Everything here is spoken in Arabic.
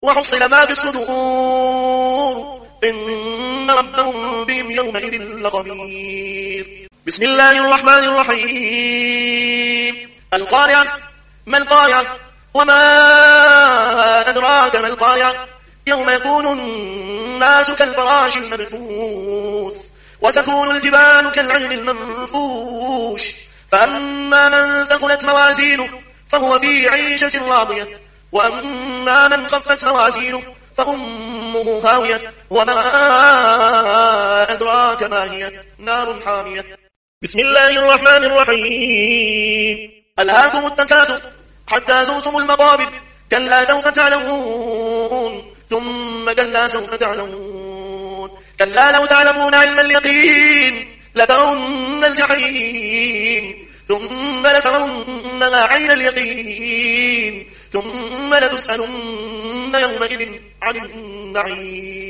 وحصل ما في الصدور إن ربهم بهم يومئذ لخبير. بسم الله الرحمن الرحيم. القارعة. ما القارعة؟ وما أدراك ما القارعة؟ يوم يكون الناس كالفراش المبثوث وتكون الجبال كالعهن المنفوش فأما من ثقلت موازينه فهو في عيشة راضية وأما من خفت موازينه فأمه هاوية وما أدراك ما هي نار حامية. بسم الله الرحمن الرحيم. ألهاكم التكاثر حتى زرتم المقابر كلا سوف تعلمون ثم كلا سوف تعلمون كلا لو تعلمون علم اليقين لترون الجحيم ثم لترونها عين اليقين ثم لتسألن يومئذ عن النعيم.